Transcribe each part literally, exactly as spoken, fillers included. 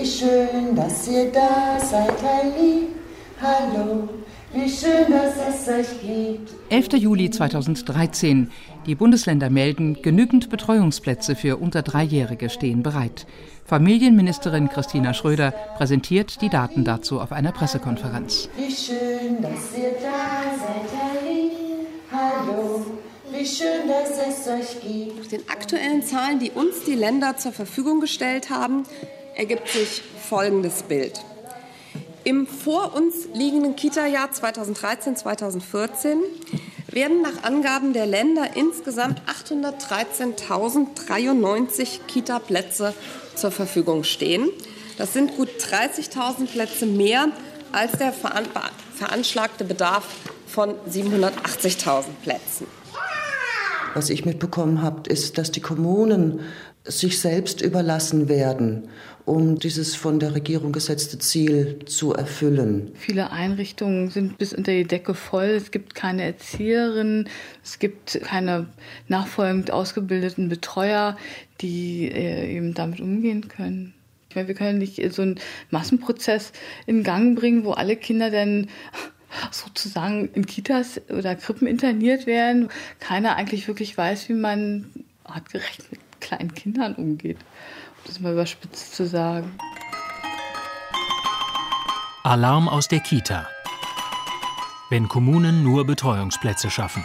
wie schön, dass ihr da seid, ein Lieb. Hallo, wie schön, dass es euch gibt. elfter Juli zweitausenddreizehn. Die Bundesländer melden, genügend Betreuungsplätze für unter Dreijährige stehen bereit. Familienministerin Christina Schröder präsentiert die Daten dazu auf einer Pressekonferenz. Wie schön, dass ihr da seid, ein Lieb. Hallo, wie schön, dass es euch gibt. Nach den aktuellen Zahlen, die uns die Länder zur Verfügung gestellt haben, ergibt sich folgendes Bild. Im vor uns liegenden Kita-Jahr zweitausenddreizehn zweitausendvierzehn werden nach Angaben der Länder insgesamt achthundertdreizehntausenddreiundneunzig Kita-Plätze zur Verfügung stehen. Das sind gut dreißigtausend Plätze mehr als der veranschlagte Bedarf von siebenhundertachtzigtausend Plätzen. Was ich mitbekommen habe, ist, dass die Kommunen sich selbst überlassen werden, um dieses von der Regierung gesetzte Ziel zu erfüllen. Viele Einrichtungen sind bis unter die Decke voll. Es gibt keine Erzieherinnen, es gibt keine nachfolgend ausgebildeten Betreuer, die eben damit umgehen können. Ich meine, wir können nicht so einen Massenprozess in Gang bringen, wo alle Kinder dann sozusagen in Kitas oder Krippen interniert werden. Keiner eigentlich wirklich weiß, wie man artgerecht mit kleinen Kindern umgeht, um das mal überspitzt zu sagen. Alarm aus der Kita. Wenn Kommunen nur Betreuungsplätze schaffen.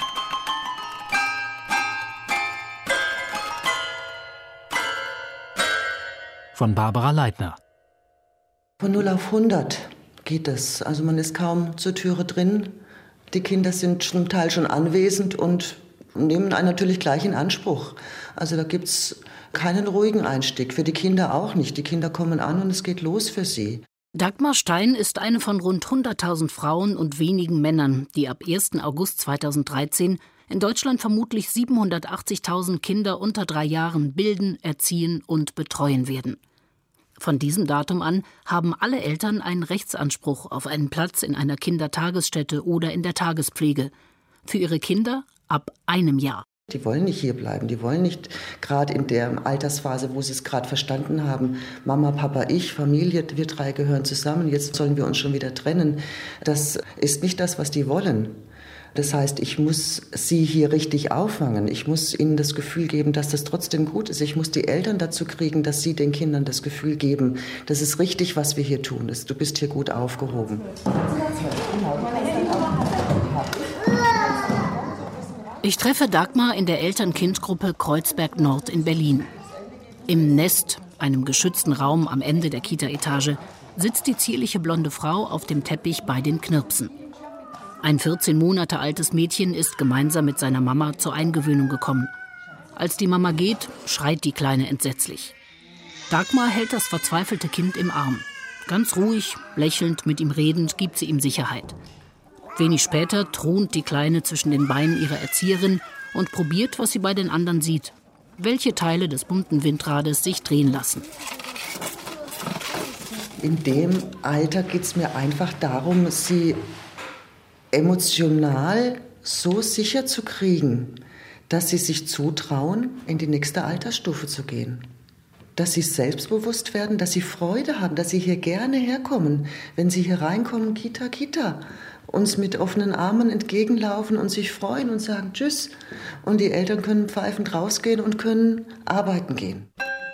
Von Barbara Leitner. Von null auf hundert geht es. Also man ist kaum zur Türe drin. Die Kinder sind zum Teil schon anwesend und nehmen einen natürlich gleich in Anspruch. Also da gibt es keinen ruhigen Einstieg, für die Kinder auch nicht. Die Kinder kommen an und es geht los für sie. Dagmar Stein ist eine von rund hunderttausend Frauen und wenigen Männern, die ab ersten August zweitausenddreizehn in Deutschland vermutlich siebenhundertachtzigtausend Kinder unter drei Jahren bilden, erziehen und betreuen werden. Von diesem Datum an haben alle Eltern einen Rechtsanspruch auf einen Platz in einer Kindertagesstätte oder in der Tagespflege. Für ihre Kinder ab einem Jahr. Die wollen nicht hier bleiben, die wollen nicht gerade in der Altersphase, wo sie es gerade verstanden haben, Mama, Papa, ich, Familie, wir drei gehören zusammen, jetzt sollen wir uns schon wieder trennen. Das ist nicht das, was die wollen. Das heißt, ich muss sie hier richtig auffangen. Ich muss ihnen das Gefühl geben, dass das trotzdem gut ist. Ich muss die Eltern dazu kriegen, dass sie den Kindern das Gefühl geben, das ist richtig, was wir hier tun. Du bist hier gut aufgehoben. Ich treffe Dagmar in der Eltern-Kind-Gruppe Kreuzberg Nord in Berlin. Im Nest, einem geschützten Raum am Ende der Kita-Etage, sitzt die zierliche blonde Frau auf dem Teppich bei den Knirpsen. Ein vierzehn Monate altes Mädchen ist gemeinsam mit seiner Mama zur Eingewöhnung gekommen. Als die Mama geht, schreit die Kleine entsetzlich. Dagmar hält das verzweifelte Kind im Arm. Ganz ruhig, lächelnd, mit ihm redend, gibt sie ihm Sicherheit. Wenig später thront die Kleine zwischen den Beinen ihrer Erzieherin und probiert, was sie bei den anderen sieht. Welche Teile des bunten Windrades sich drehen lassen. In dem Alter geht es mir einfach darum, sie emotional so sicher zu kriegen, dass sie sich zutrauen, in die nächste Altersstufe zu gehen. Dass sie selbstbewusst werden, dass sie Freude haben, dass sie hier gerne herkommen. Wenn sie hier reinkommen, Kita, Kita, uns mit offenen Armen entgegenlaufen und sich freuen und sagen Tschüss. Und die Eltern können pfeifend rausgehen und können arbeiten gehen.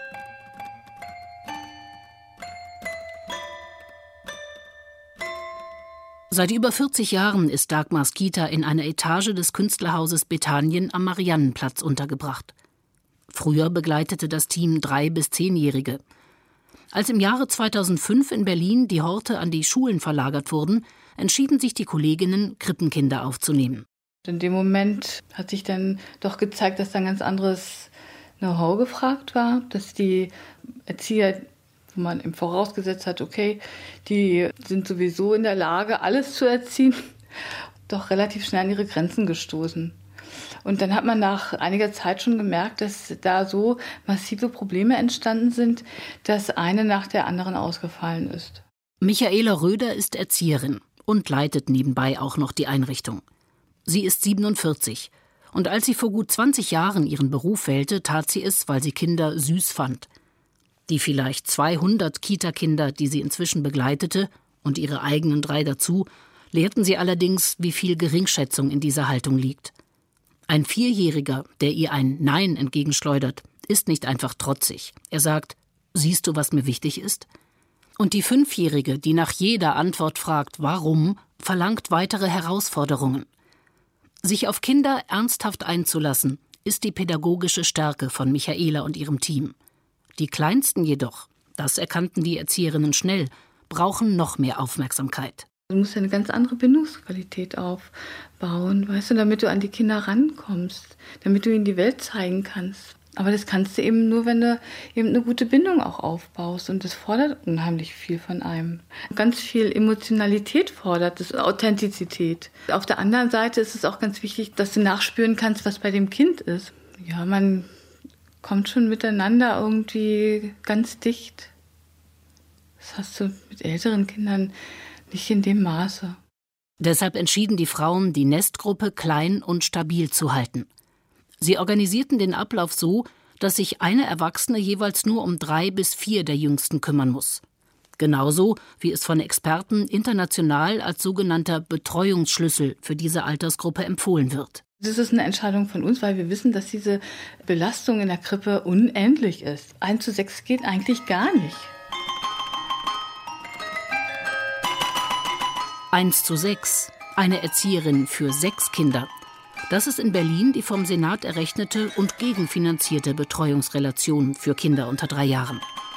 Seit über vierzig Jahren ist Dagmars Kita in einer Etage des Künstlerhauses Bethanien am Mariannenplatz untergebracht. Früher begleitete das Team drei- bis zehnjährige. Als im Jahre zweitausendfünf in Berlin die Horte an die Schulen verlagert wurden, entschieden sich die Kolleginnen, Krippenkinder aufzunehmen. In dem Moment hat sich dann doch gezeigt, dass da ein ganz anderes Know-how gefragt war, dass die Erzieher, wo man im vorausgesetzt hat, okay, die sind sowieso in der Lage, alles zu erziehen, doch relativ schnell an ihre Grenzen gestoßen. Und dann hat man nach einiger Zeit schon gemerkt, dass da so massive Probleme entstanden sind, dass eine nach der anderen ausgefallen ist. Michaela Röder ist Erzieherin und leitet nebenbei auch noch die Einrichtung. Sie ist siebenundvierzig und als sie vor gut zwanzig Jahren ihren Beruf wählte, tat sie es, weil sie Kinder süß fand. Die vielleicht zweihundert Kita-Kinder, die sie inzwischen begleitete, und ihre eigenen drei dazu, lehrten sie allerdings, wie viel Geringschätzung in dieser Haltung liegt. Ein Vierjähriger, der ihr ein Nein entgegenschleudert, ist nicht einfach trotzig. Er sagt, siehst du, was mir wichtig ist? Und die Fünfjährige, die nach jeder Antwort fragt, warum, verlangt weitere Herausforderungen. Sich auf Kinder ernsthaft einzulassen, ist die pädagogische Stärke von Michaela und ihrem Team. Die Kleinsten jedoch, das erkannten die Erzieherinnen schnell, brauchen noch mehr Aufmerksamkeit. Du musst ja eine ganz andere Bindungsqualität aufbauen, weißt du, damit du an die Kinder rankommst, damit du ihnen die Welt zeigen kannst. Aber das kannst du eben nur, wenn du eben eine gute Bindung auch aufbaust. Und das fordert unheimlich viel von einem. Ganz viel Emotionalität fordert das, Authentizität. Auf der anderen Seite ist es auch ganz wichtig, dass du nachspüren kannst, was bei dem Kind ist. Ja, man kommt schon miteinander irgendwie ganz dicht. Das hast du mit älteren Kindern nicht in dem Maße. Deshalb entschieden die Frauen, die Nestgruppe klein und stabil zu halten. Sie organisierten den Ablauf so, dass sich eine Erwachsene jeweils nur um drei bis vier der Jüngsten kümmern muss. Genauso wie es von Experten international als sogenannter Betreuungsschlüssel für diese Altersgruppe empfohlen wird. Das ist eine Entscheidung von uns, weil wir wissen, dass diese Belastung in der Krippe unendlich ist. eins zu sechs geht eigentlich gar nicht. eins zu sechs, eine Erzieherin für sechs Kinder. Das ist in Berlin die vom Senat errechnete und gegenfinanzierte Betreuungsrelation für Kinder unter drei Jahren.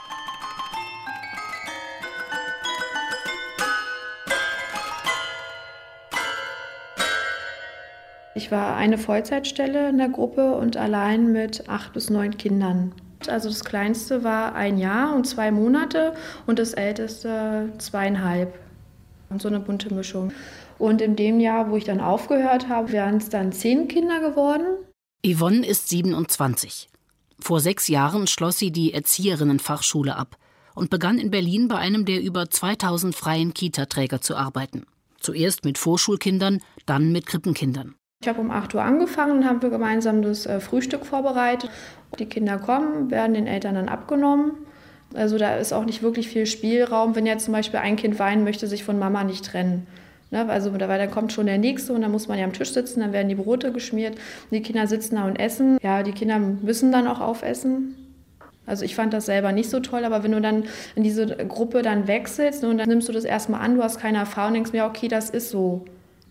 Ich war eine Vollzeitstelle in der Gruppe und allein mit acht bis neun Kindern. Also das Kleinste war ein Jahr und zwei Monate und das Älteste zweieinhalb. Und so eine bunte Mischung. Und in dem Jahr, wo ich dann aufgehört habe, wären es dann zehn Kinder geworden. Yvonne ist siebenundzwanzig. Vor sechs Jahren schloss sie die Erzieherinnenfachschule ab und begann in Berlin bei einem der über zweitausend freien Kita-Träger zu arbeiten. Zuerst mit Vorschulkindern, dann mit Krippenkindern. Ich habe um acht Uhr angefangen und haben wir gemeinsam das Frühstück vorbereitet. Die Kinder kommen, werden den Eltern dann abgenommen. Also da ist auch nicht wirklich viel Spielraum, wenn jetzt zum Beispiel ein Kind weinen möchte, sich von Mama nicht trennen. Ne, also weil dann kommt schon der Nächste und dann muss man ja am Tisch sitzen, dann werden die Brote geschmiert, die Kinder sitzen da und essen. Ja, die Kinder müssen dann auch aufessen. Also ich fand das selber nicht so toll, aber wenn du dann in diese Gruppe dann wechselst und dann nimmst du das erstmal an, du hast keine Erfahrung, denkst mir, okay, das ist so.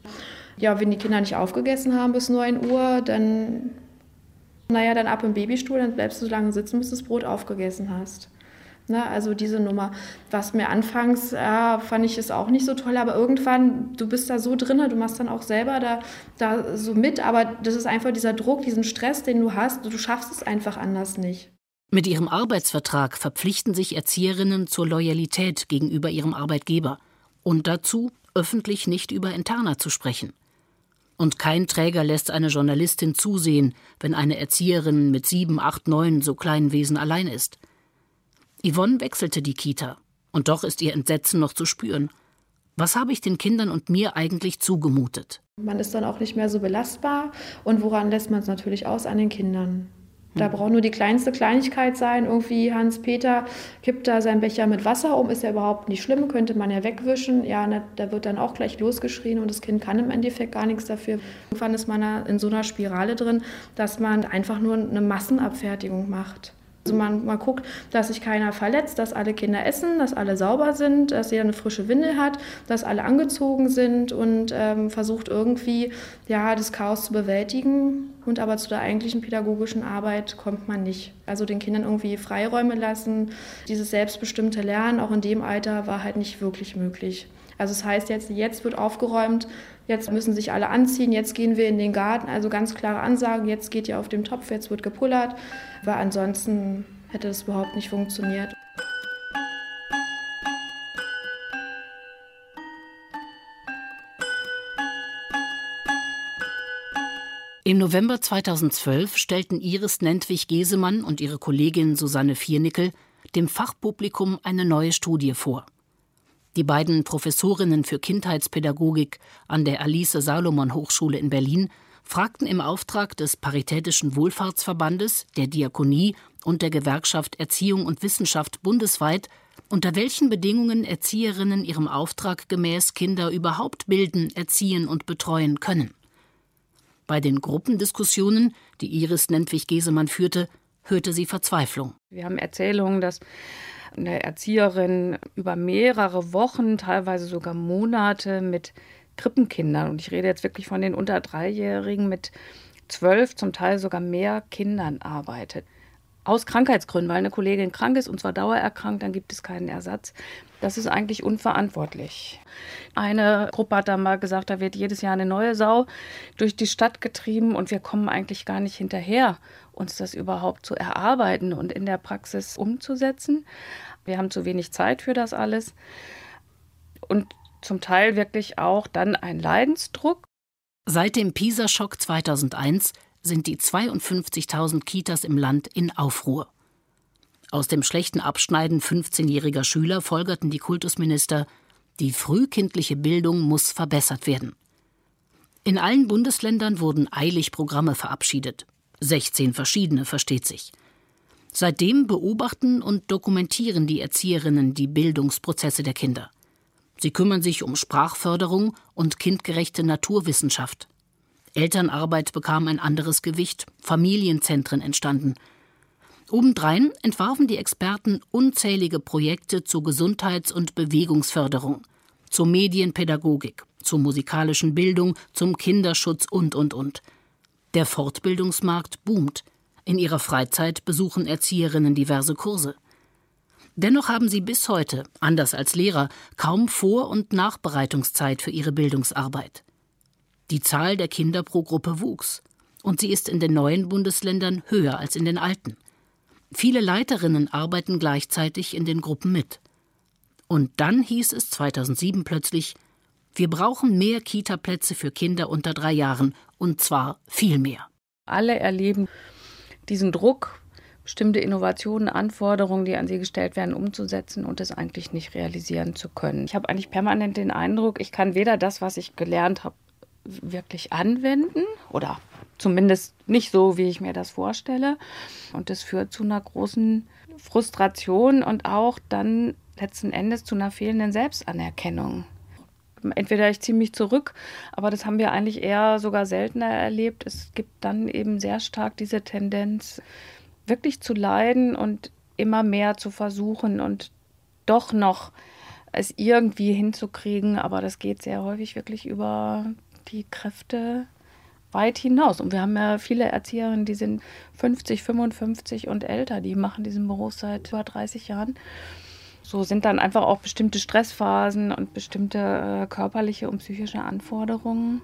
Ja, wenn die Kinder nicht aufgegessen haben bis neun Uhr, dann, naja, dann ab im Babystuhl, dann bleibst du so lange sitzen, bis du das Brot aufgegessen hast. Na, also diese Nummer, was mir anfangs, ja, fand ich es auch nicht so toll, aber irgendwann, du bist da so drin, du machst dann auch selber da, da so mit, aber das ist einfach dieser Druck, diesen Stress, den du hast, du schaffst es einfach anders nicht. Mit ihrem Arbeitsvertrag verpflichten sich Erzieherinnen zur Loyalität gegenüber ihrem Arbeitgeber und dazu, öffentlich nicht über Interna zu sprechen. Und kein Träger lässt eine Journalistin zusehen, wenn eine Erzieherin mit sieben, acht, neun so kleinen Wesen allein ist. Yvonne wechselte die Kita, und doch ist ihr Entsetzen noch zu spüren. Was habe ich den Kindern und mir eigentlich zugemutet? Man ist dann auch nicht mehr so belastbar. Und woran lässt man es natürlich aus? An den Kindern. Da braucht nur die kleinste Kleinigkeit sein. Irgendwie Hans-Peter kippt da seinen Becher mit Wasser um, ist ja überhaupt nicht schlimm, könnte man ja wegwischen. Ja, ne, da wird dann auch gleich losgeschrien und das Kind kann im Endeffekt gar nichts dafür. Irgendwann ist man da in so einer Spirale drin, dass man einfach nur eine Massenabfertigung macht. Also man, man guckt, dass sich keiner verletzt, dass alle Kinder essen, dass alle sauber sind, dass jeder eine frische Windel hat, dass alle angezogen sind und ähm, versucht irgendwie ja, das Chaos zu bewältigen. Und aber zu der eigentlichen pädagogischen Arbeit kommt man nicht. Also den Kindern irgendwie Freiräume lassen, dieses selbstbestimmte Lernen, auch in dem Alter, war halt nicht wirklich möglich. Also das heißt, jetzt, jetzt wird aufgeräumt, jetzt müssen sich alle anziehen, jetzt gehen wir in den Garten. Also ganz klare Ansagen, jetzt geht ihr auf dem Topf, jetzt wird gepullert. Weil ansonsten hätte das überhaupt nicht funktioniert. Im November zweitausendzwölf stellten Iris Nentwich-Gesemann und ihre Kollegin Susanne Viernickel dem Fachpublikum eine neue Studie vor. Die beiden Professorinnen für Kindheitspädagogik an der Alice-Salomon-Hochschule in Berlin fragten im Auftrag des Paritätischen Wohlfahrtsverbandes, der Diakonie und der Gewerkschaft Erziehung und Wissenschaft bundesweit, unter welchen Bedingungen Erzieherinnen ihrem Auftrag gemäß Kinder überhaupt bilden, erziehen und betreuen können. Bei den Gruppendiskussionen, die Iris Nentwich-Gesemann führte, hörte sie Verzweiflung. Wir haben Erzählungen, dass eine Erzieherin über mehrere Wochen, teilweise sogar Monate mit Krippenkindern, und ich rede jetzt wirklich von den unter Dreijährigen, mit zwölf, zum Teil sogar mehr Kindern arbeitet. Aus Krankheitsgründen, weil eine Kollegin krank ist und zwar dauererkrankt, dann gibt es keinen Ersatz. Das ist eigentlich unverantwortlich. Eine Gruppe hat da mal gesagt, da wird jedes Jahr eine neue Sau durch die Stadt getrieben und wir kommen eigentlich gar nicht hinterher, uns das überhaupt zu erarbeiten und in der Praxis umzusetzen. Wir haben zu wenig Zeit für das alles und zum Teil wirklich auch dann ein Leidensdruck. Seit dem PISA-Schock zweitausendeins sind die zweiundfünfzigtausend Kitas im Land in Aufruhr. Aus dem schlechten Abschneiden fünfzehnjähriger Schüler folgerten die Kultusminister, die frühkindliche Bildung muss verbessert werden. In allen Bundesländern wurden eilig Programme verabschiedet. sechzehn verschiedene, versteht sich. Seitdem beobachten und dokumentieren die Erzieherinnen die Bildungsprozesse der Kinder. Sie kümmern sich um Sprachförderung und kindgerechte Naturwissenschaft. Elternarbeit bekam ein anderes Gewicht, Familienzentren entstanden. Obendrein entwarfen die Experten unzählige Projekte zur Gesundheits- und Bewegungsförderung, zur Medienpädagogik, zur musikalischen Bildung, zum Kinderschutz und, und, und. Der Fortbildungsmarkt boomt. In ihrer Freizeit besuchen Erzieherinnen diverse Kurse. Dennoch haben sie bis heute, anders als Lehrer, kaum Vor- und Nachbereitungszeit für ihre Bildungsarbeit. Die Zahl der Kinder pro Gruppe wuchs und sie ist in den neuen Bundesländern höher als in den alten. Viele Leiterinnen arbeiten gleichzeitig in den Gruppen mit. Und dann hieß es zweitausendsieben plötzlich, wir brauchen mehr Kita-Plätze für Kinder unter drei Jahren und zwar viel mehr. Alle erleben diesen Druck, bestimmte Innovationen, Anforderungen, die an sie gestellt werden, umzusetzen und es eigentlich nicht realisieren zu können. Ich habe eigentlich permanent den Eindruck, ich kann weder das, was ich gelernt habe, wirklich anwenden oder zumindest nicht so, wie ich mir das vorstelle. Und das führt zu einer großen Frustration und auch dann letzten Endes zu einer fehlenden Selbstanerkennung. Entweder ich ziehe mich zurück, aber das haben wir eigentlich eher sogar seltener erlebt. Es gibt dann eben sehr stark diese Tendenz, wirklich zu leiden und immer mehr zu versuchen und doch noch es irgendwie hinzukriegen. Aber das geht sehr häufig wirklich über die Kräfte weit hinaus. Und wir haben ja viele Erzieherinnen, die sind fünfzig, fünfundfünfzig und älter, die machen diesen Beruf seit über dreißig Jahren. So sind dann einfach auch bestimmte Stressphasen und bestimmte äh, körperliche und psychische Anforderungen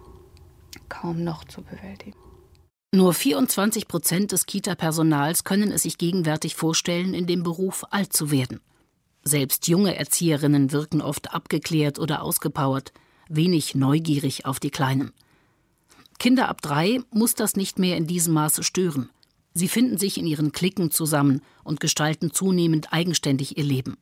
kaum noch zu bewältigen. Nur vierundzwanzig Prozent des Kita-Personals können es sich gegenwärtig vorstellen, in dem Beruf alt zu werden. Selbst junge Erzieherinnen wirken oft abgeklärt oder ausgepowert, wenig neugierig auf die Kleinen. Kinder ab drei muss das nicht mehr in diesem Maße stören. Sie finden sich in ihren Cliquen zusammen und gestalten zunehmend eigenständig ihr Leben.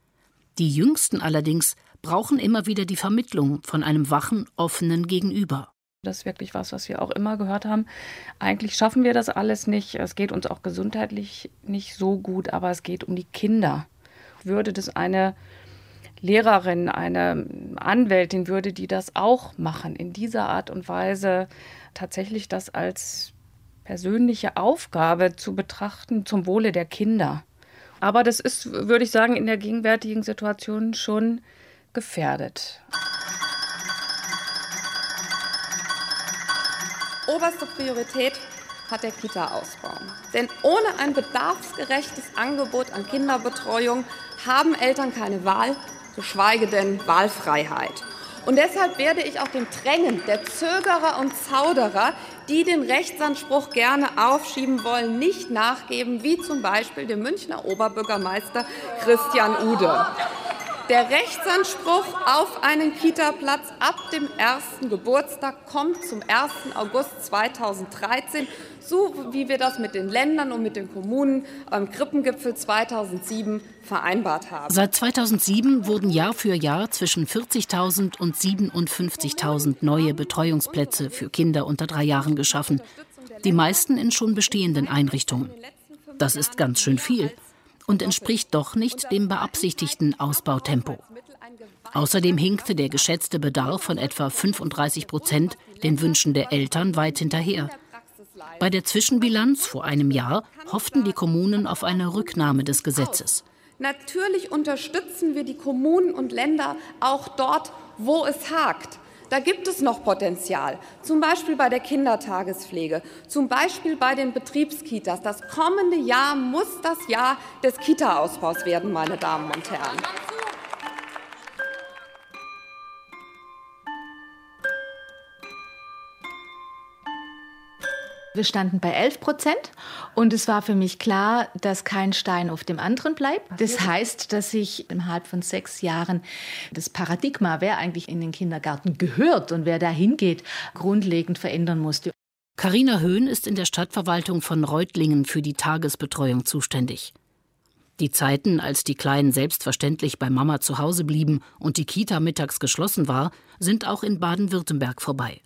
Die Jüngsten allerdings brauchen immer wieder die Vermittlung von einem wachen, offenen Gegenüber. Das ist wirklich was, was wir auch immer gehört haben. Eigentlich schaffen wir das alles nicht. Es geht uns auch gesundheitlich nicht so gut, aber es geht um die Kinder. Würde das eine Lehrerin, eine Anwältin, würde die das auch machen, in dieser Art und Weise tatsächlich das als persönliche Aufgabe zu betrachten zum Wohle der Kinder. Aber das ist, würde ich sagen, in der gegenwärtigen Situation schon gefährdet. Oberste Priorität hat der Kita-Ausbau. Denn ohne ein bedarfsgerechtes Angebot an Kinderbetreuung haben Eltern keine Wahl, geschweige denn Wahlfreiheit. Und deshalb werde ich auch dem Drängen der Zögerer und Zauderer, die den Rechtsanspruch gerne aufschieben wollen, nicht nachgeben, wie zum Beispiel dem Münchner Oberbürgermeister Christian Ude. Der Rechtsanspruch auf einen Kita-Platz ab dem ersten Geburtstag kommt zum ersten August zweitausenddreizehn, so wie wir das mit den Ländern und mit den Kommunen beim Krippengipfel zweitausendsieben vereinbart haben. Seit zweitausendsieben wurden Jahr für Jahr zwischen vierzigtausend und siebenundfünfzigtausend neue Betreuungsplätze für Kinder unter drei Jahren geschaffen, die meisten in schon bestehenden Einrichtungen. Das ist ganz schön viel und entspricht doch nicht dem beabsichtigten Ausbautempo. Außerdem hinkte der geschätzte Bedarf von etwa fünfunddreißig Prozent den Wünschen der Eltern weit hinterher. Bei der Zwischenbilanz vor einem Jahr hofften die Kommunen auf eine Rücknahme des Gesetzes. Natürlich unterstützen wir die Kommunen und Länder auch dort, wo es hakt. Da gibt es noch Potenzial, zum Beispiel bei der Kindertagespflege, zum Beispiel bei den Betriebskitas. Das kommende Jahr muss das Jahr des Kita-Ausbaus werden, meine Damen und Herren. Wir standen bei elf Prozent und es war für mich klar, dass kein Stein auf dem anderen bleibt. Das heißt, dass sich innerhalb von sechs Jahren das Paradigma, wer eigentlich in den Kindergarten gehört und wer da hingeht, grundlegend verändern musste. Carina Höhn ist in der Stadtverwaltung von Reutlingen für die Tagesbetreuung zuständig. Die Zeiten, als die Kleinen selbstverständlich bei Mama zu Hause blieben und die Kita mittags geschlossen war, sind auch in Baden-Württemberg vorbei.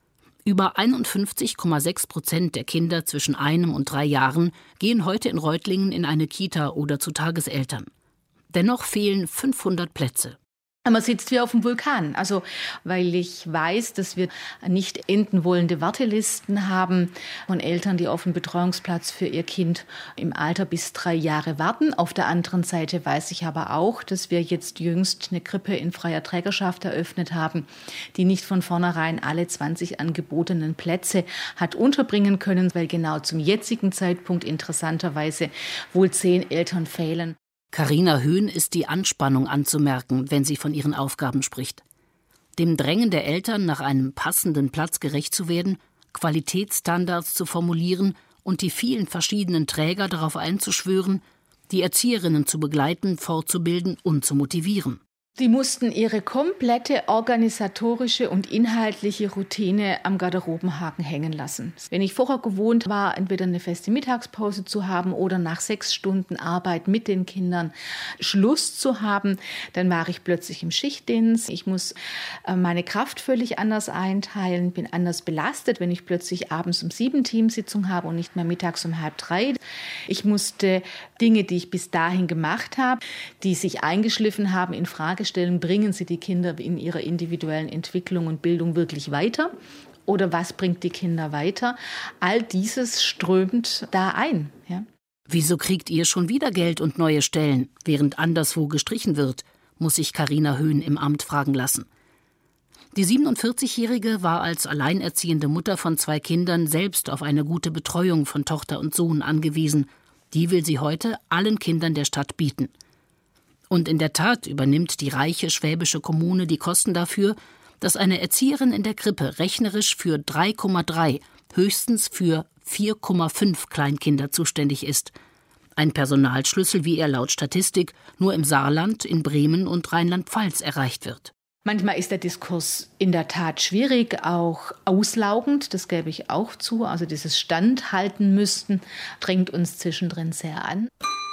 Über einundfünfzig Komma sechs Prozent der Kinder zwischen einem und drei Jahren gehen heute in Reutlingen in eine Kita oder zu Tageseltern. Dennoch fehlen fünfhundert Plätze. Man sitzt wie auf dem Vulkan, also weil ich weiß, dass wir nicht enden wollende Wartelisten haben von Eltern, die auf einen Betreuungsplatz für ihr Kind im Alter bis drei Jahre warten. Auf der anderen Seite weiß ich aber auch, dass wir jetzt jüngst eine Krippe in freier Trägerschaft eröffnet haben, die nicht von vornherein alle zwanzig angebotenen Plätze hat unterbringen können, weil genau zum jetzigen Zeitpunkt interessanterweise wohl zehn Eltern fehlen. Carina Höhn ist die Anspannung anzumerken, wenn sie von ihren Aufgaben spricht. Dem Drängen der Eltern, nach einem passenden Platz gerecht zu werden, Qualitätsstandards zu formulieren und die vielen verschiedenen Träger darauf einzuschwören, die Erzieherinnen zu begleiten, fortzubilden und zu motivieren. Die mussten ihre komplette organisatorische und inhaltliche Routine am Garderobenhaken hängen lassen. Wenn ich vorher gewohnt war, entweder eine feste Mittagspause zu haben oder nach sechs Stunden Arbeit mit den Kindern Schluss zu haben, dann war ich plötzlich im Schichtdienst. Ich muss meine Kraft völlig anders einteilen, bin anders belastet, wenn ich plötzlich abends um sieben Teamsitzung habe und nicht mehr mittags um halb drei. Ich musste Dinge, die ich bis dahin gemacht habe, die sich eingeschliffen haben, in Frage stellen, bringen sie die Kinder in ihrer individuellen Entwicklung und Bildung wirklich weiter? Oder was bringt die Kinder weiter? All dieses strömt da ein. Ja. Wieso kriegt ihr schon wieder Geld und neue Stellen, während anderswo gestrichen wird, muss sich Carina Höhn im Amt fragen lassen. Die siebenundvierzigjährige war als alleinerziehende Mutter von zwei Kindern selbst auf eine gute Betreuung von Tochter und Sohn angewiesen. Die will sie heute allen Kindern der Stadt bieten. Und in der Tat übernimmt die reiche schwäbische Kommune die Kosten dafür, dass eine Erzieherin in der Krippe rechnerisch für drei Komma drei, höchstens für vier Komma fünf Kleinkinder zuständig ist. Ein Personalschlüssel, wie er laut Statistik nur im Saarland, in Bremen und Rheinland-Pfalz erreicht wird. Manchmal ist der Diskurs in der Tat schwierig, auch auslaugend, das gebe ich auch zu. Also dieses Standhalten müssten drängt uns zwischendrin sehr an.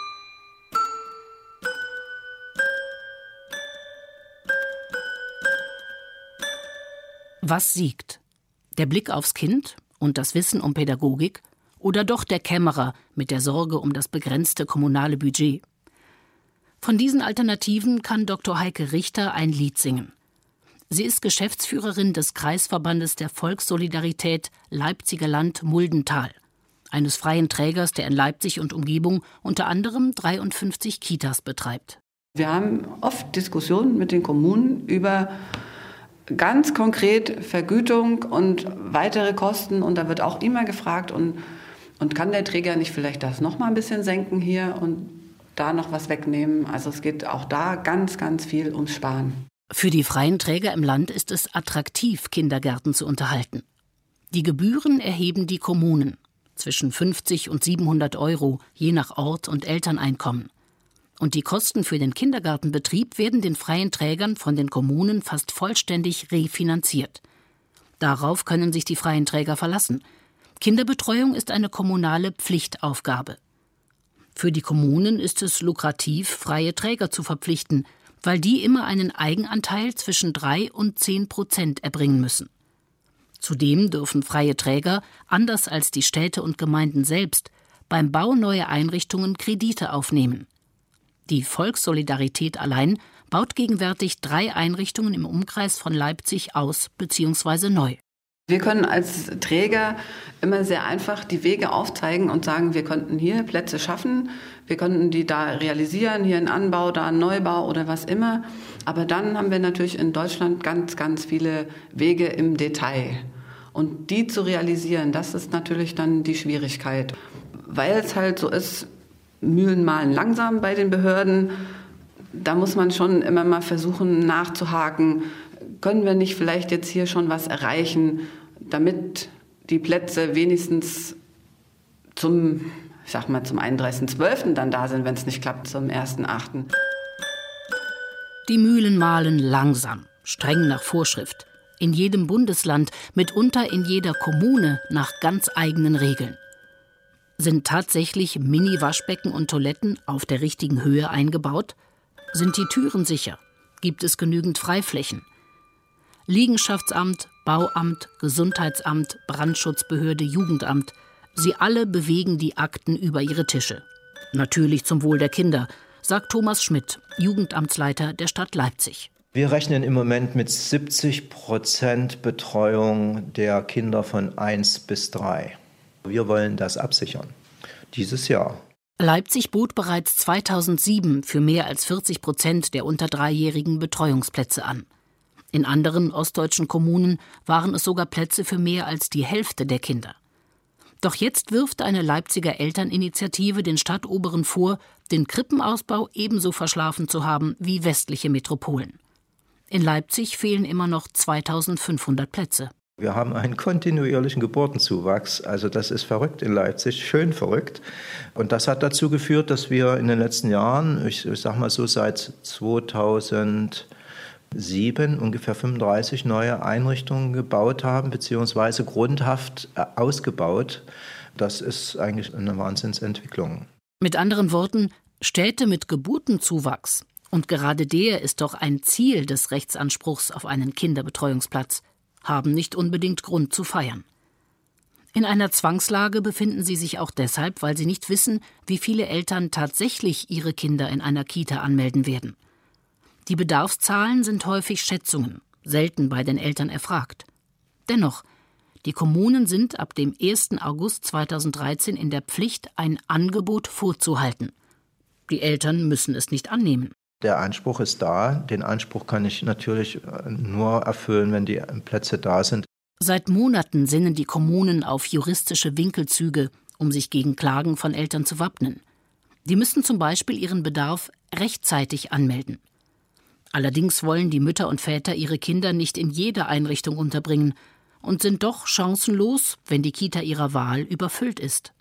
Was siegt? Der Blick aufs Kind und das Wissen um Pädagogik oder doch der Kämmerer mit der Sorge um das begrenzte kommunale Budget? Von diesen Alternativen kann Doktor Heike Richter ein Lied singen. Sie ist Geschäftsführerin des Kreisverbandes der Volkssolidarität Leipziger Land-Muldental, eines freien Trägers, der in Leipzig und Umgebung unter anderem dreiundfünfzig Kitas betreibt. Wir haben oft Diskussionen mit den Kommunen über ganz konkret Vergütung und weitere Kosten. Und da wird auch immer gefragt, und, und kann der Träger nicht vielleicht das noch mal ein bisschen senken hier und da noch was wegnehmen? Also es geht auch da ganz, ganz viel ums Sparen. Für die freien Träger im Land ist es attraktiv, Kindergärten zu unterhalten. Die Gebühren erheben die Kommunen, zwischen fünfzig und siebenhundert Euro, je nach Ort und Elterneinkommen. Und die Kosten für den Kindergartenbetrieb werden den freien Trägern von den Kommunen fast vollständig refinanziert. Darauf können sich die freien Träger verlassen. Kinderbetreuung ist eine kommunale Pflichtaufgabe. Für die Kommunen ist es lukrativ, freie Träger zu verpflichten, weil die immer einen Eigenanteil zwischen drei und zehn Prozent erbringen müssen. Zudem dürfen freie Träger, anders als die Städte und Gemeinden selbst, beim Bau neuer Einrichtungen Kredite aufnehmen. Die Volkssolidarität allein baut gegenwärtig drei Einrichtungen im Umkreis von Leipzig aus bzw. neu. Wir können als Träger immer sehr einfach die Wege aufzeigen und sagen, wir könnten hier Plätze schaffen, wir könnten die da realisieren, hier ein Anbau, da ein Neubau oder was immer. Aber dann haben wir natürlich in Deutschland ganz, ganz viele Wege im Detail. Und die zu realisieren, das ist natürlich dann die Schwierigkeit. Weil es halt so ist, Mühlen mahlen langsam bei den Behörden. Da muss man schon immer mal versuchen nachzuhaken. Können wir nicht vielleicht jetzt hier schon was erreichen, damit die Plätze wenigstens zum, ich sag mal, zum einunddreißigsten zwölften dann da sind, wenn es nicht klappt, zum ersten achten Die Mühlen mahlen langsam, streng nach Vorschrift. In jedem Bundesland, mitunter in jeder Kommune nach ganz eigenen Regeln. Sind tatsächlich Mini-Waschbecken und Toiletten auf der richtigen Höhe eingebaut? Sind die Türen sicher? Gibt es genügend Freiflächen? Liegenschaftsamt, Bauamt, Gesundheitsamt, Brandschutzbehörde, Jugendamt. Sie alle bewegen die Akten über ihre Tische. Natürlich zum Wohl der Kinder, sagt Thomas Schmidt, Jugendamtsleiter der Stadt Leipzig. Wir rechnen im Moment mit siebzig Prozent Betreuung der Kinder von eins bis drei. Wir wollen das absichern, dieses Jahr. Leipzig bot bereits zweitausendsieben für mehr als vierzig Prozent der unter Dreijährigen Betreuungsplätze an. In anderen ostdeutschen Kommunen waren es sogar Plätze für mehr als die Hälfte der Kinder. Doch jetzt wirft eine Leipziger Elterninitiative den Stadtoberen vor, den Krippenausbau ebenso verschlafen zu haben wie westliche Metropolen. In Leipzig fehlen immer noch zweitausendfünfhundert Plätze. Wir haben einen kontinuierlichen Geburtenzuwachs, also das ist verrückt in Leipzig, schön verrückt. Und das hat dazu geführt, dass wir in den letzten Jahren, ich, ich sag mal so seit zweitausendsieben, ungefähr fünfunddreißig neue Einrichtungen gebaut haben, beziehungsweise grundhaft ausgebaut. Das ist eigentlich eine Wahnsinnsentwicklung. Mit anderen Worten, Städte mit Geburtenzuwachs, und gerade der ist doch ein Ziel des Rechtsanspruchs auf einen Kinderbetreuungsplatz, haben nicht unbedingt Grund zu feiern. In einer Zwangslage befinden sie sich auch deshalb, weil sie nicht wissen, wie viele Eltern tatsächlich ihre Kinder in einer Kita anmelden werden. Die Bedarfszahlen sind häufig Schätzungen, selten bei den Eltern erfragt. Dennoch, die Kommunen sind ab dem ersten August zweitausenddreizehn in der Pflicht, ein Angebot vorzuhalten. Die Eltern müssen es nicht annehmen. Der Anspruch ist da. Den Anspruch kann ich natürlich nur erfüllen, wenn die Plätze da sind. Seit Monaten sinnen die Kommunen auf juristische Winkelzüge, um sich gegen Klagen von Eltern zu wappnen. Die müssen zum Beispiel ihren Bedarf rechtzeitig anmelden. Allerdings wollen die Mütter und Väter ihre Kinder nicht in jeder Einrichtung unterbringen und sind doch chancenlos, wenn die Kita ihrer Wahl überfüllt ist.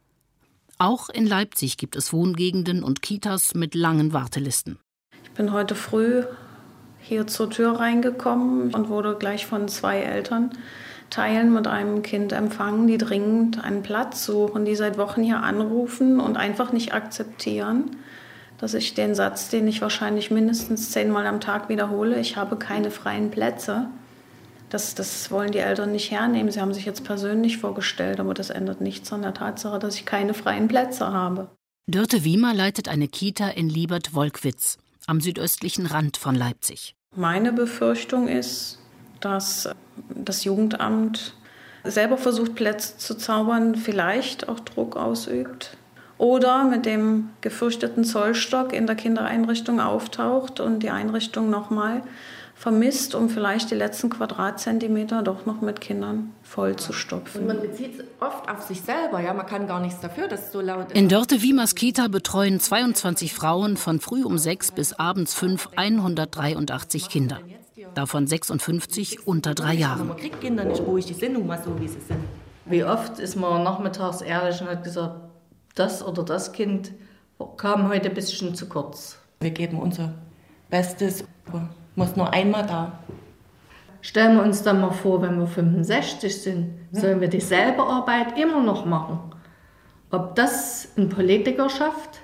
Auch in Leipzig gibt es Wohngegenden und Kitas mit langen Wartelisten. Ich bin heute früh hier zur Tür reingekommen und wurde gleich von zwei Elternteilen mit einem Kind empfangen, die dringend einen Platz suchen, die seit Wochen hier anrufen und einfach nicht akzeptieren, dass ich den Satz, den ich wahrscheinlich mindestens zehnmal am Tag wiederhole, ich habe keine freien Plätze. Das, das wollen die Eltern nicht hernehmen. Sie haben sich jetzt persönlich vorgestellt, aber das ändert nichts an der Tatsache, dass ich keine freien Plätze habe. Dörte Wiemer leitet eine Kita in Liebert-Wolkwitz, am südöstlichen Rand von Leipzig. Meine Befürchtung ist, dass das Jugendamt selber versucht, Plätze zu zaubern, vielleicht auch Druck ausübt. Oder mit dem gefürchteten Zollstock in der Kindereinrichtung auftaucht und die Einrichtung nochmal vermisst, um vielleicht die letzten Quadratzentimeter doch noch mit Kindern vollzustopfen. Und man bezieht es oft auf sich selber, ja, man kann gar nichts dafür, dass es so laut ist. In Dörte Wiemers Kita betreuen zweiundzwanzig Frauen von früh um sechs bis abends fünf hundertdreiundachtzig Kinder. Davon sechsundfünfzig unter drei Jahren. Man kriegt Kinder nicht ruhig, die sind nun mal so, wie sie sind. Wie oft ist man nachmittags ehrlich und hat gesagt, das oder das Kind kam heute ein bisschen zu kurz. Wir geben unser Bestes, aber muss nur einmal da. Stellen wir uns dann mal vor, wenn wir fünfundsechzig sind, sollen wir dieselbe Arbeit immer noch machen. Ob das ein Politiker schafft?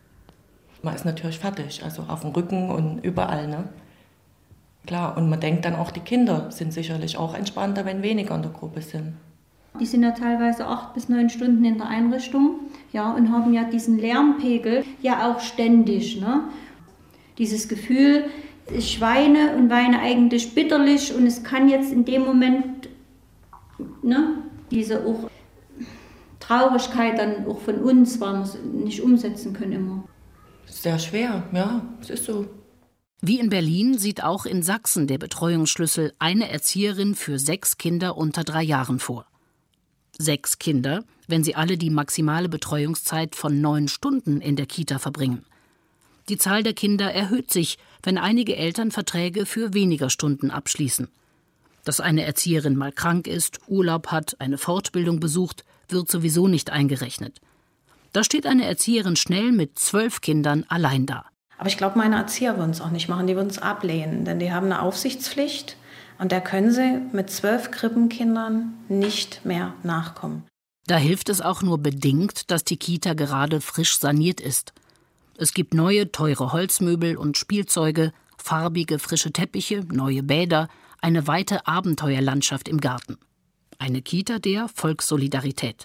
Man ist natürlich fertig, also auf dem Rücken und überall, ne? Klar, und man denkt dann auch, die Kinder sind sicherlich auch entspannter, wenn weniger in der Gruppe sind. Die sind ja teilweise acht bis neun Stunden in der Einrichtung, ja, und haben ja diesen Lärmpegel ja auch ständig, ne? Dieses Gefühl, ich weine und weine eigentlich bitterlich und es kann jetzt in dem Moment, ne, diese auch Traurigkeit dann auch von uns, weil wir es nicht umsetzen können immer. Sehr schwer, ja, es ist so. Wie in Berlin sieht auch in Sachsen der Betreuungsschlüssel eine Erzieherin für sechs Kinder unter drei Jahren vor. Sechs Kinder, wenn sie alle die maximale Betreuungszeit von neun Stunden in der Kita verbringen. Die Zahl der Kinder erhöht sich, wenn einige Eltern Verträge für weniger Stunden abschließen. Dass eine Erzieherin mal krank ist, Urlaub hat, eine Fortbildung besucht, wird sowieso nicht eingerechnet. Da steht eine Erzieherin schnell mit zwölf Kindern allein da. Aber ich glaube, meine Erzieher würden es auch nicht machen, die würden es ablehnen, denn die haben eine Aufsichtspflicht und der können sie mit zwölf Krippenkindern nicht mehr nachkommen. Da hilft es auch nur bedingt, dass die Kita gerade frisch saniert ist. Es gibt neue, teure Holzmöbel und Spielzeuge, farbige, frische Teppiche, neue Bäder, eine weite Abenteuerlandschaft im Garten. Eine Kita der Volkssolidarität.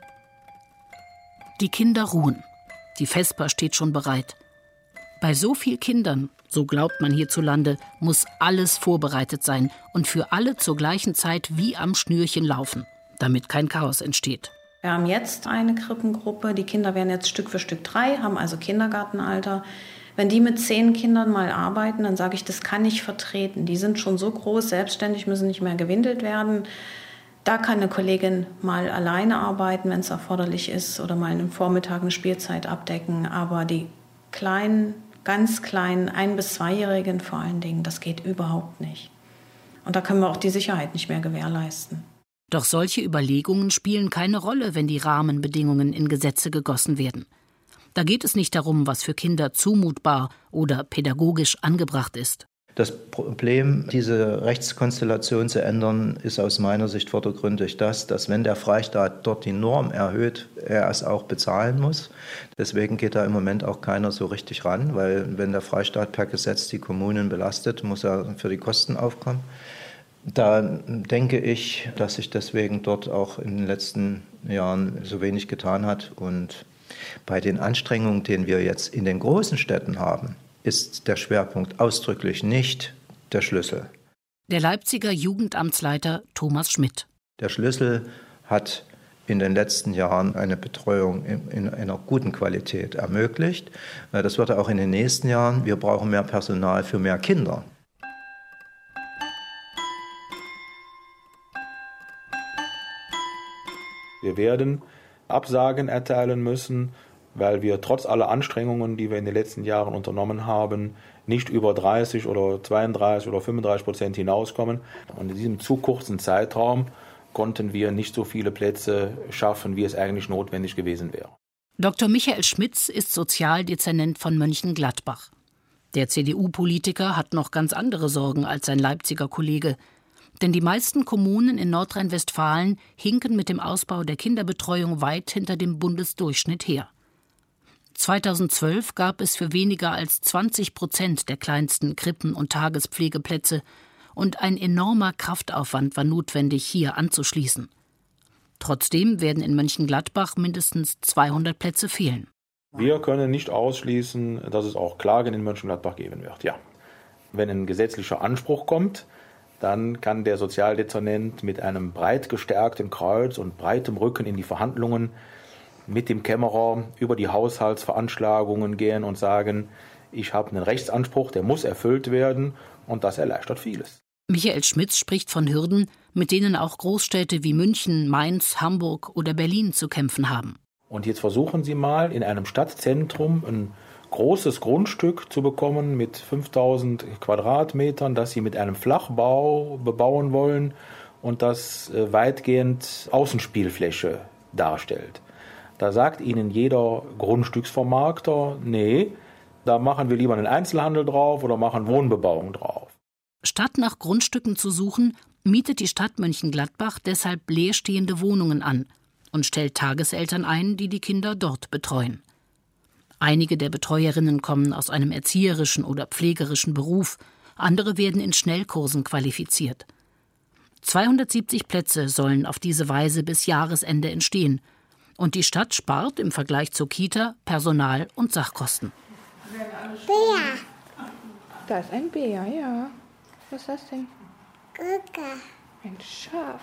Die Kinder ruhen. Die Vesper steht schon bereit. Bei so vielen Kindern, so glaubt man hierzulande, muss alles vorbereitet sein und für alle zur gleichen Zeit wie am Schnürchen laufen, damit kein Chaos entsteht. Wir haben jetzt eine Krippengruppe, die Kinder werden jetzt Stück für Stück drei, haben also Kindergartenalter. Wenn die mit zehn Kindern mal arbeiten, dann sage ich, das kann ich vertreten. Die sind schon so groß, selbstständig, müssen nicht mehr gewindelt werden. Da kann eine Kollegin mal alleine arbeiten, wenn es erforderlich ist, oder mal einen Vormittag eine Spielzeit abdecken. Aber die kleinen, ganz kleinen, ein- bis zweijährigen vor allen Dingen, das geht überhaupt nicht. Und da können wir auch die Sicherheit nicht mehr gewährleisten. Doch solche Überlegungen spielen keine Rolle, wenn die Rahmenbedingungen in Gesetze gegossen werden. Da geht es nicht darum, was für Kinder zumutbar oder pädagogisch angebracht ist. Das Problem, diese Rechtskonstellation zu ändern, ist aus meiner Sicht vordergründig das, dass wenn der Freistaat dort die Norm erhöht, er es auch bezahlen muss. Deswegen geht da im Moment auch keiner so richtig ran, weil wenn der Freistaat per Gesetz die Kommunen belastet, muss er für die Kosten aufkommen. Da denke ich, dass sich deswegen dort auch in den letzten Jahren so wenig getan hat. Und bei den Anstrengungen, die wir jetzt in den großen Städten haben, ist der Schwerpunkt ausdrücklich nicht der Schlüssel. Der Leipziger Jugendamtsleiter Thomas Schmidt. Der Schlüssel hat in den letzten Jahren eine Betreuung in, in einer guten Qualität ermöglicht. Das wird auch in den nächsten Jahren. Wir brauchen mehr Personal für mehr Kinder. Wir werden Absagen erteilen müssen, weil wir trotz aller Anstrengungen, die wir in den letzten Jahren unternommen haben, nicht über dreißig oder zweiunddreißig oder fünfunddreißig Prozent hinauskommen. Und in diesem zu kurzen Zeitraum konnten wir nicht so viele Plätze schaffen, wie es eigentlich notwendig gewesen wäre. Doktor Michael Schmitz ist Sozialdezernent von Mönchengladbach. Der C D U-Politiker hat noch ganz andere Sorgen als sein Leipziger Kollege. Denn die meisten Kommunen in Nordrhein-Westfalen hinken mit dem Ausbau der Kinderbetreuung weit hinter dem Bundesdurchschnitt her. zweitausendzwölf gab es für weniger als zwanzig Prozent der kleinsten Krippen- und Tagespflegeplätze und ein enormer Kraftaufwand war notwendig, hier anzuschließen. Trotzdem werden in Mönchengladbach mindestens zweihundert Plätze fehlen. Wir können nicht ausschließen, dass es auch Klagen in Mönchengladbach geben wird. Ja. Wenn ein gesetzlicher Anspruch kommt, dann kann der Sozialdezernent mit einem breit gestärkten Kreuz und breitem Rücken in die Verhandlungen mit dem Kämmerer über die Haushaltsveranschlagungen gehen und sagen, ich habe einen Rechtsanspruch, der muss erfüllt werden, und das erleichtert vieles. Michael Schmitz spricht von Hürden, mit denen auch Großstädte wie München, Mainz, Hamburg oder Berlin zu kämpfen haben. Und jetzt versuchen Sie mal, in einem Stadtzentrum ein großes Grundstück zu bekommen mit fünftausend Quadratmetern, das Sie mit einem Flachbau bebauen wollen und das weitgehend Außenspielfläche darstellt. Da sagt Ihnen jeder Grundstücksvermarkter, nee, da machen wir lieber einen Einzelhandel drauf oder machen Wohnbebauung drauf. Statt nach Grundstücken zu suchen, mietet die Stadt Mönchengladbach deshalb leerstehende Wohnungen an und stellt Tageseltern ein, die die Kinder dort betreuen. Einige der Betreuerinnen kommen aus einem erzieherischen oder pflegerischen Beruf, andere werden in Schnellkursen qualifiziert. zweihundertsiebzig Plätze sollen auf diese Weise bis Jahresende entstehen. Und die Stadt spart im Vergleich zur Kita Personal- und Sachkosten. Bär. Da ist ein Bär, ja. Was ist das denn? Gucke. Ein Schaf.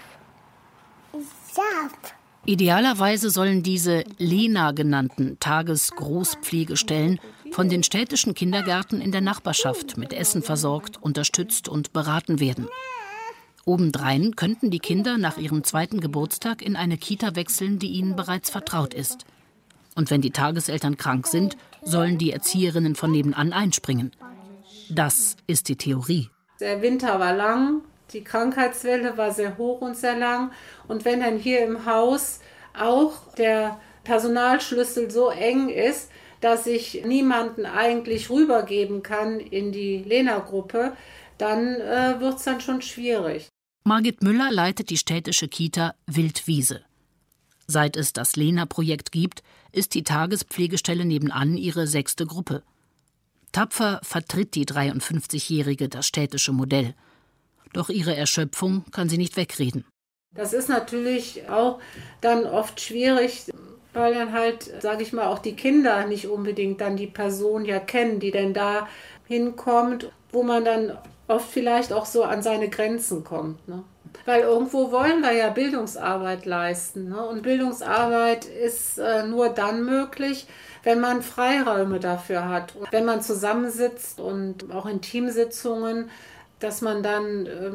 Schaf. Idealerweise sollen diese Lena genannten Tagesgroßpflegestellen von den städtischen Kindergärten in der Nachbarschaft mit Essen versorgt, unterstützt und beraten werden. Obendrein könnten die Kinder nach ihrem zweiten Geburtstag in eine Kita wechseln, die ihnen bereits vertraut ist. Und wenn die Tageseltern krank sind, sollen die Erzieherinnen von nebenan einspringen. Das ist die Theorie. Der Winter war lang, die Krankheitswelle war sehr hoch und sehr lang. Und wenn dann hier im Haus auch der Personalschlüssel so eng ist, dass ich niemanden eigentlich rübergeben kann in die Lena-Gruppe, dann äh, wird es dann schon schwierig. Margit Müller leitet die städtische Kita Wildwiese. Seit es das Lena-Projekt gibt, ist die Tagespflegestelle nebenan ihre sechste Gruppe. Tapfer vertritt die dreiundfünfzigjährige das städtische Modell. Doch ihre Erschöpfung kann sie nicht wegreden. Das ist natürlich auch dann oft schwierig, weil dann halt, sage ich mal, auch die Kinder nicht unbedingt dann die Person ja kennen, die denn da hinkommt, wo man dann oft vielleicht auch so an seine Grenzen kommt. Ne? Weil irgendwo wollen wir ja Bildungsarbeit leisten. Ne? Und Bildungsarbeit ist äh, nur dann möglich, wenn man Freiräume dafür hat. Und wenn man zusammensitzt und auch in Teamsitzungen, dass man dann, äh,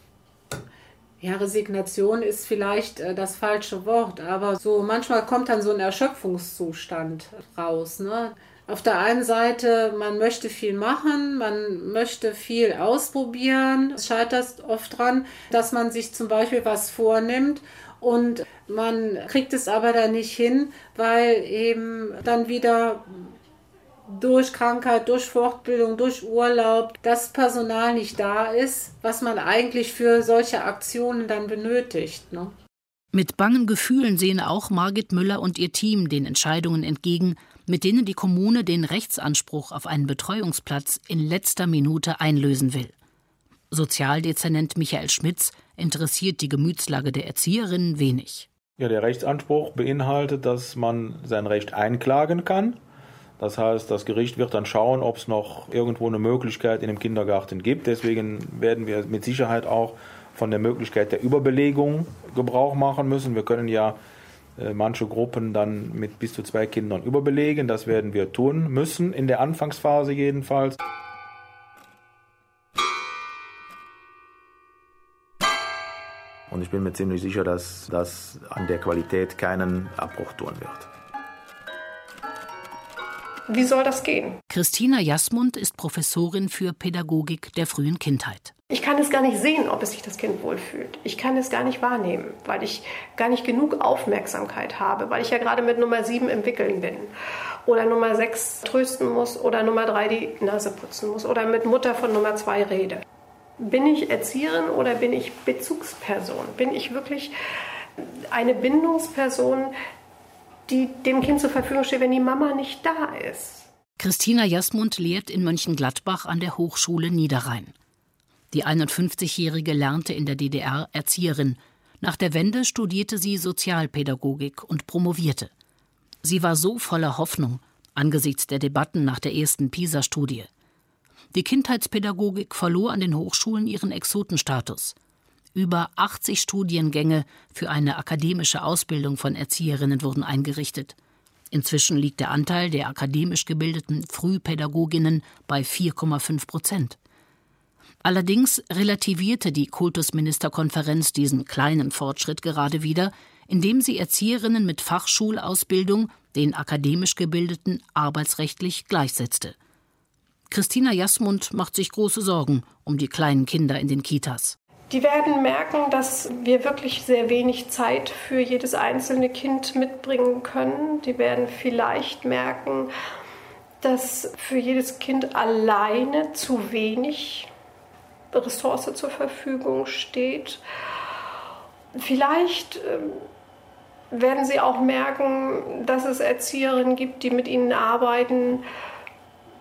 ja, Resignation ist vielleicht äh, das falsche Wort, aber so manchmal kommt dann so ein Erschöpfungszustand raus. Ne? Auf der einen Seite, man möchte viel machen, man möchte viel ausprobieren. Es scheitert oft dran, dass man sich zum Beispiel was vornimmt und man kriegt es aber dann nicht hin, weil eben dann wieder durch Krankheit, durch Fortbildung, durch Urlaub das Personal nicht da ist, was man eigentlich für solche Aktionen dann benötigt. Ne? Mit bangen Gefühlen sehen auch Margit Müller und ihr Team den Entscheidungen entgegen, mit denen die Kommune den Rechtsanspruch auf einen Betreuungsplatz in letzter Minute einlösen will. Sozialdezernent Michael Schmitz interessiert die Gemütslage der Erzieherinnen wenig. Ja, der Rechtsanspruch beinhaltet, dass man sein Recht einklagen kann. Das heißt, das Gericht wird dann schauen, ob es noch irgendwo eine Möglichkeit in dem Kindergarten gibt. Deswegen werden wir mit Sicherheit auch von der Möglichkeit der Überbelegung Gebrauch machen müssen. Wir können ja äh, manche Gruppen dann mit bis zu zwei Kindern überbelegen. Das werden wir tun müssen, in der Anfangsphase jedenfalls. Und ich bin mir ziemlich sicher, dass das an der Qualität keinen Abbruch tun wird. Wie soll das gehen? Christina Jasmund ist Professorin für Pädagogik der frühen Kindheit. Ich kann es gar nicht sehen, ob es sich das Kind wohlfühlt. Ich kann es gar nicht wahrnehmen, weil ich gar nicht genug Aufmerksamkeit habe, weil ich ja gerade mit Nummer sieben im Wickeln bin oder Nummer sechs trösten muss oder Nummer drei die Nase putzen muss oder mit Mutter von Nummer zwei rede. Bin ich Erzieherin oder bin ich Bezugsperson? Bin ich wirklich eine Bindungsperson, die dem Kind zur Verfügung steht, wenn die Mama nicht da ist? Christina Jasmund lehrt in Mönchengladbach an der Hochschule Niederrhein. Die einundfünfzigjährige lernte in der D D R Erzieherin. Nach der Wende studierte sie Sozialpädagogik und promovierte. Sie war so voller Hoffnung angesichts der Debatten nach der ersten PISA-Studie. Die Kindheitspädagogik verlor an den Hochschulen ihren Exotenstatus. Über achtzig Studiengänge für eine akademische Ausbildung von Erzieherinnen wurden eingerichtet. Inzwischen liegt der Anteil der akademisch gebildeten Frühpädagoginnen bei vier Komma fünf Prozent. Allerdings relativierte die Kultusministerkonferenz diesen kleinen Fortschritt gerade wieder, indem sie Erzieherinnen mit Fachschulausbildung den akademisch Gebildeten arbeitsrechtlich gleichsetzte. Christina Jasmund macht sich große Sorgen um die kleinen Kinder in den Kitas. Die werden merken, dass wir wirklich sehr wenig Zeit für jedes einzelne Kind mitbringen können. Die werden vielleicht merken, dass für jedes Kind alleine zu wenig Ressource zur Verfügung steht. Vielleicht äh, werden sie auch merken, dass es Erzieherinnen gibt, die mit ihnen arbeiten,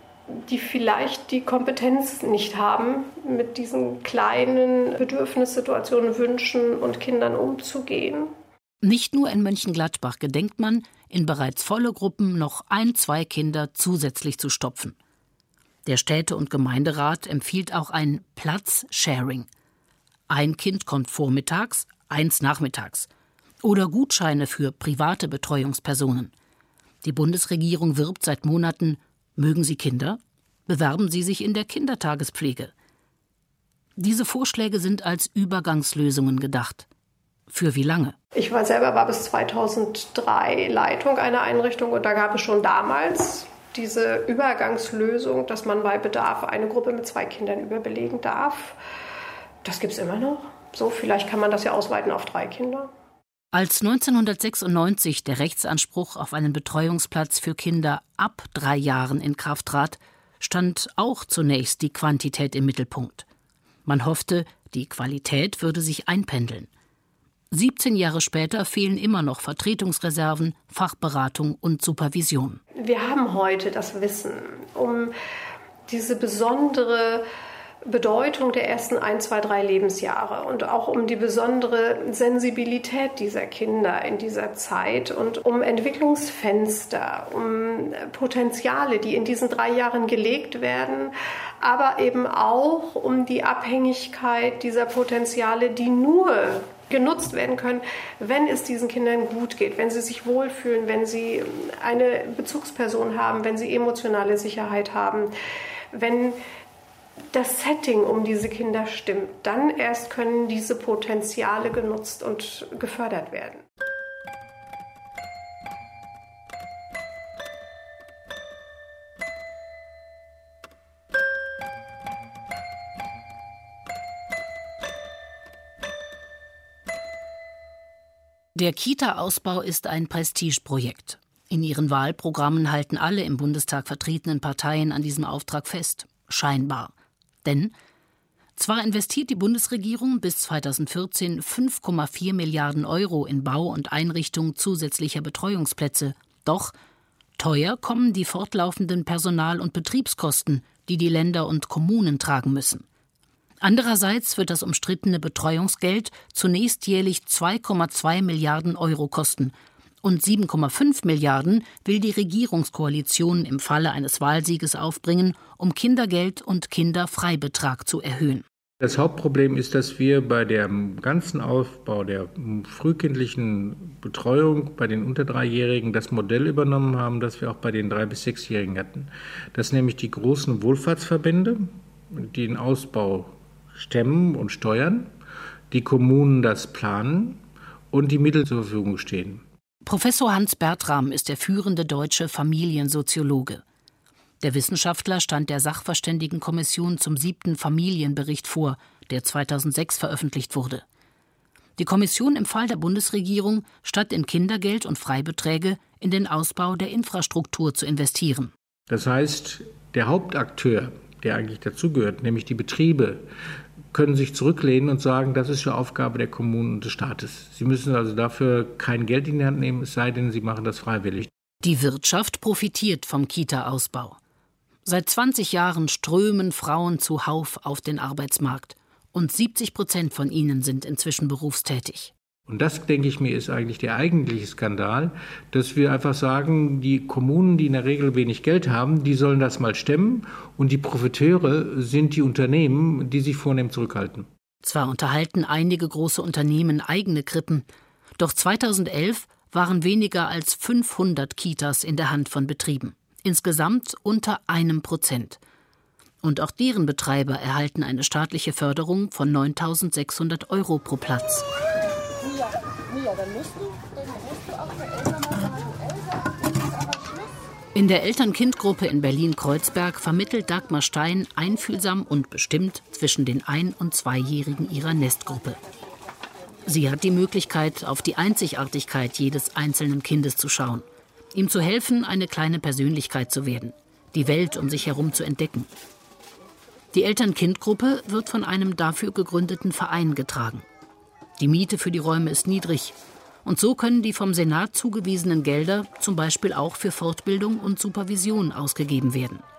die vielleicht die Kompetenz nicht haben, mit diesen kleinen Bedürfnissituationen, Wünschen und Kindern umzugehen. Nicht nur in Mönchengladbach gedenkt man, in bereits volle Gruppen noch ein, zwei Kinder zusätzlich zu stopfen. Der Städte- und Gemeinderat empfiehlt auch ein Platz-Sharing. Ein Kind kommt vormittags, eins nachmittags. Oder Gutscheine für private Betreuungspersonen. Die Bundesregierung wirbt seit Monaten: Mögen Sie Kinder? Bewerben Sie sich in der Kindertagespflege. Diese Vorschläge sind als Übergangslösungen gedacht. Für wie lange? Ich war selber war bis zweitausenddrei Leitung einer Einrichtung und da gab es schon damals diese Übergangslösung, dass man bei Bedarf eine Gruppe mit zwei Kindern überbelegen darf. Das gibt es immer noch. So, vielleicht kann man das ja ausweiten auf drei Kinder. Als neunzehnhundertsechsundneunzig der Rechtsanspruch auf einen Betreuungsplatz für Kinder ab drei Jahren in Kraft trat, stand auch zunächst die Quantität im Mittelpunkt. Man hoffte, die Qualität würde sich einpendeln. siebzehn Jahre später fehlen immer noch Vertretungsreserven, Fachberatung und Supervision. Wir haben heute das Wissen um diese besondere Bedeutung der ersten ein, zwei, drei Lebensjahre und auch um die besondere Sensibilität dieser Kinder in dieser Zeit und um Entwicklungsfenster, um Potenziale, die in diesen drei Jahren gelegt werden, aber eben auch um die Abhängigkeit dieser Potenziale, die nur genutzt werden können, wenn es diesen Kindern gut geht, wenn sie sich wohlfühlen, wenn sie eine Bezugsperson haben, wenn sie emotionale Sicherheit haben, wenn das Setting um diese Kinder stimmt, dann erst können diese Potenziale genutzt und gefördert werden. Der Kita-Ausbau ist ein Prestigeprojekt. In ihren Wahlprogrammen halten alle im Bundestag vertretenen Parteien an diesem Auftrag fest. Scheinbar. Denn zwar investiert die Bundesregierung bis zweitausendvierzehn fünf Komma vier Milliarden Euro in Bau und Einrichtung zusätzlicher Betreuungsplätze, doch teuer kommen die fortlaufenden Personal- und Betriebskosten, die die Länder und Kommunen tragen müssen. Andererseits wird das umstrittene Betreuungsgeld zunächst jährlich zwei Komma zwei Milliarden Euro kosten. Und sieben Komma fünf Milliarden will die Regierungskoalition im Falle eines Wahlsieges aufbringen, um Kindergeld und Kinderfreibetrag zu erhöhen. Das Hauptproblem ist, dass wir bei dem ganzen Aufbau der frühkindlichen Betreuung bei den unter Dreijährigen das Modell übernommen haben, das wir auch bei den drei- bis sechsjährigen hatten. Das nämlich die großen Wohlfahrtsverbände, die den Ausbau stemmen und steuern, die Kommunen das planen und die Mittel zur Verfügung stehen. Professor Hans Bertram ist der führende deutsche Familiensoziologe. Der Wissenschaftler stand der Sachverständigenkommission zum siebten Familienbericht vor, der zweitausendsechs veröffentlicht wurde. Die Kommission empfahl der Bundesregierung, statt in Kindergeld und Freibeträge in den Ausbau der Infrastruktur zu investieren. Das heißt, der Hauptakteur, der eigentlich dazugehört, nämlich die Betriebe, können sich zurücklehnen und sagen, das ist ja Aufgabe der Kommunen und des Staates. Sie müssen also dafür kein Geld in die Hand nehmen, es sei denn, sie machen das freiwillig. Die Wirtschaft profitiert vom Kita-Ausbau. Seit zwanzig Jahren strömen Frauen zuhauf auf den Arbeitsmarkt. Und siebzig Prozent von ihnen sind inzwischen berufstätig. Und das, denke ich mir, ist eigentlich der eigentliche Skandal, dass wir einfach sagen, die Kommunen, die in der Regel wenig Geld haben, die sollen das mal stemmen und die Profiteure sind die Unternehmen, die sich vornehm zurückhalten. Zwar unterhalten einige große Unternehmen eigene Krippen, doch zweitausendelf waren weniger als fünfhundert Kitas in der Hand von Betrieben. Insgesamt unter einem Prozent. Und auch deren Betreiber erhalten eine staatliche Förderung von neuntausendsechshundert Euro pro Platz. In der Eltern-Kind-Gruppe in Berlin-Kreuzberg vermittelt Dagmar Stein einfühlsam und bestimmt zwischen den Ein- und Zweijährigen ihrer Nestgruppe. Sie hat die Möglichkeit, auf die Einzigartigkeit jedes einzelnen Kindes zu schauen, ihm zu helfen, eine kleine Persönlichkeit zu werden, die Welt um sich herum zu entdecken. Die Eltern-Kind-Gruppe wird von einem dafür gegründeten Verein getragen. Die Miete für die Räume ist niedrig und so können die vom Senat zugewiesenen Gelder zum Beispiel auch für Fortbildung und Supervision ausgegeben werden.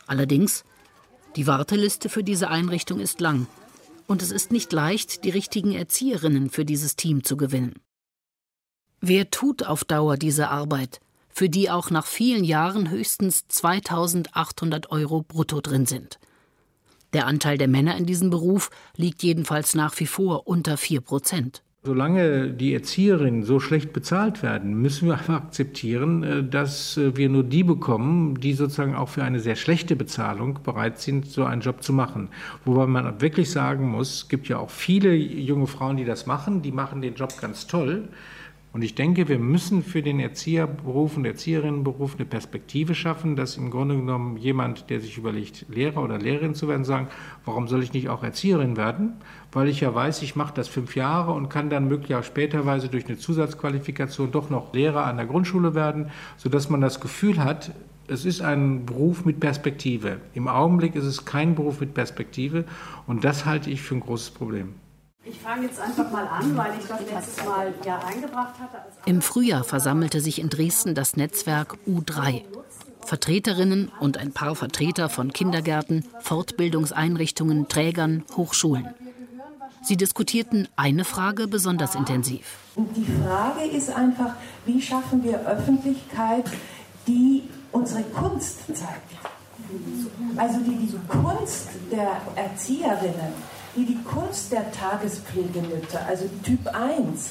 Allerdings, die Warteliste für diese Einrichtung ist lang. Und es ist nicht leicht, die richtigen Erzieherinnen für dieses Team zu gewinnen. Wer tut auf Dauer diese Arbeit, für die auch nach vielen Jahren höchstens zweitausendachthundert Euro brutto drin sind? Der Anteil der Männer in diesem Beruf liegt jedenfalls nach wie vor unter vier Prozent. Solange die Erzieherinnen so schlecht bezahlt werden, müssen wir einfach akzeptieren, dass wir nur die bekommen, die sozusagen auch für eine sehr schlechte Bezahlung bereit sind, so einen Job zu machen. Wobei man wirklich sagen muss, es gibt ja auch viele junge Frauen, die das machen, die machen den Job ganz toll. Und ich denke, wir müssen für den Erzieherberuf und Erzieherinnenberuf eine Perspektive schaffen, dass im Grunde genommen jemand, der sich überlegt, Lehrer oder Lehrerin zu werden, sagen, warum soll ich nicht auch Erzieherin werden? Weil ich ja weiß, ich mache das fünf Jahre und kann dann möglicherweise späterweise durch eine Zusatzqualifikation doch noch Lehrer an der Grundschule werden, sodass man das Gefühl hat, es ist ein Beruf mit Perspektive. Im Augenblick ist es kein Beruf mit Perspektive und das halte ich für ein großes Problem. Ich fange jetzt einfach mal an, weil ich das letztes Mal ja eingebracht hatte. Im Frühjahr versammelte sich in Dresden das Netzwerk U drei. Vertreterinnen und ein paar Vertreter von Kindergärten, Fortbildungseinrichtungen, Trägern, Hochschulen. Sie diskutierten eine Frage besonders intensiv. Und die Frage ist einfach, wie schaffen wir Öffentlichkeit, die unsere Kunst zeigt? Also die die Kunst der Erzieherinnen, die die Kunst der Tagespflegemütter, also Typ eins,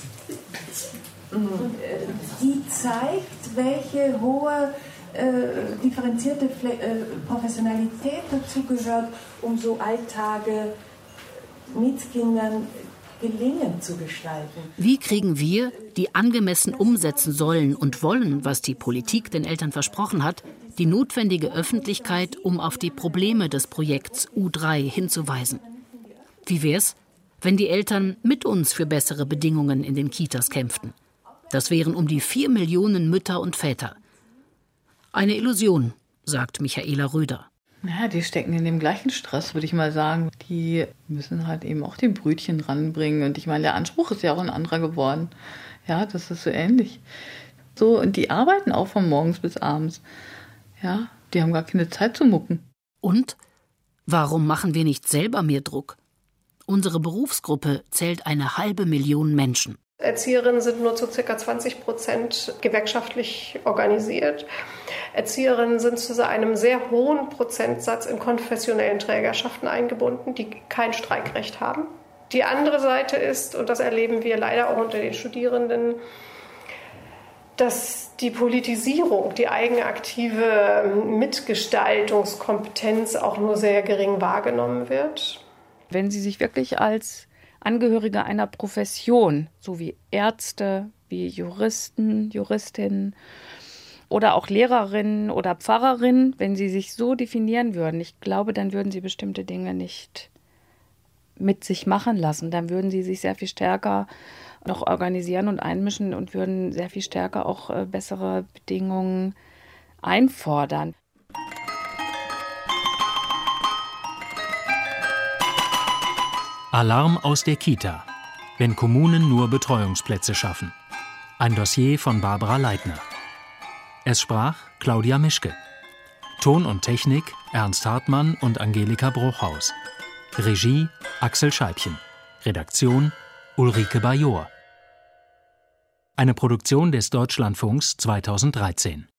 die zeigt, welche hohe äh, differenzierte Pfle- äh, Professionalität dazu gehört, um so Alltage mit Kindern gelingend zu gestalten. Wie kriegen wir, die angemessen umsetzen sollen und wollen, was die Politik den Eltern versprochen hat, die notwendige Öffentlichkeit, um auf die Probleme des Projekts U drei hinzuweisen? Wie wär's, wenn die Eltern mit uns für bessere Bedingungen in den Kitas kämpften? Das wären um die vier Millionen Mütter und Väter. Eine Illusion, sagt Michaela Röder. Ja, die stecken in dem gleichen Stress, würde ich mal sagen. Die müssen halt eben auch die Brötchen ranbringen. Und ich meine, der Anspruch ist ja auch ein anderer geworden. Ja, das ist so ähnlich. So, und die arbeiten auch von morgens bis abends. Ja, die haben gar keine Zeit zu mucken. Und warum machen wir nicht selber mehr Druck? Unsere Berufsgruppe zählt eine halbe Million Menschen. Erzieherinnen sind nur zu ca. zwanzig Prozent gewerkschaftlich organisiert. Erzieherinnen sind zu einem sehr hohen Prozentsatz in konfessionellen Trägerschaften eingebunden, die kein Streikrecht haben. Die andere Seite ist, und das erleben wir leider auch unter den Studierenden, dass die Politisierung, die eigenaktive Mitgestaltungskompetenz auch nur sehr gering wahrgenommen wird. Wenn Sie sich wirklich als Angehörige einer Profession, so wie Ärzte, wie Juristen, Juristinnen oder auch Lehrerinnen oder Pfarrerinnen, wenn Sie sich so definieren würden, ich glaube, dann würden Sie bestimmte Dinge nicht mit sich machen lassen. Dann würden Sie sich sehr viel stärker noch organisieren und einmischen und würden sehr viel stärker auch äh, bessere Bedingungen einfordern. Alarm aus der Kita. Wenn Kommunen nur Betreuungsplätze schaffen. Ein Dossier von Barbara Leitner. Es sprach Claudia Mischke. Ton und Technik Ernst Hartmann und Angelika Bruchhaus. Regie Axel Scheibchen. Redaktion Ulrike Bajor. Eine Produktion des Deutschlandfunks zweitausenddreizehn.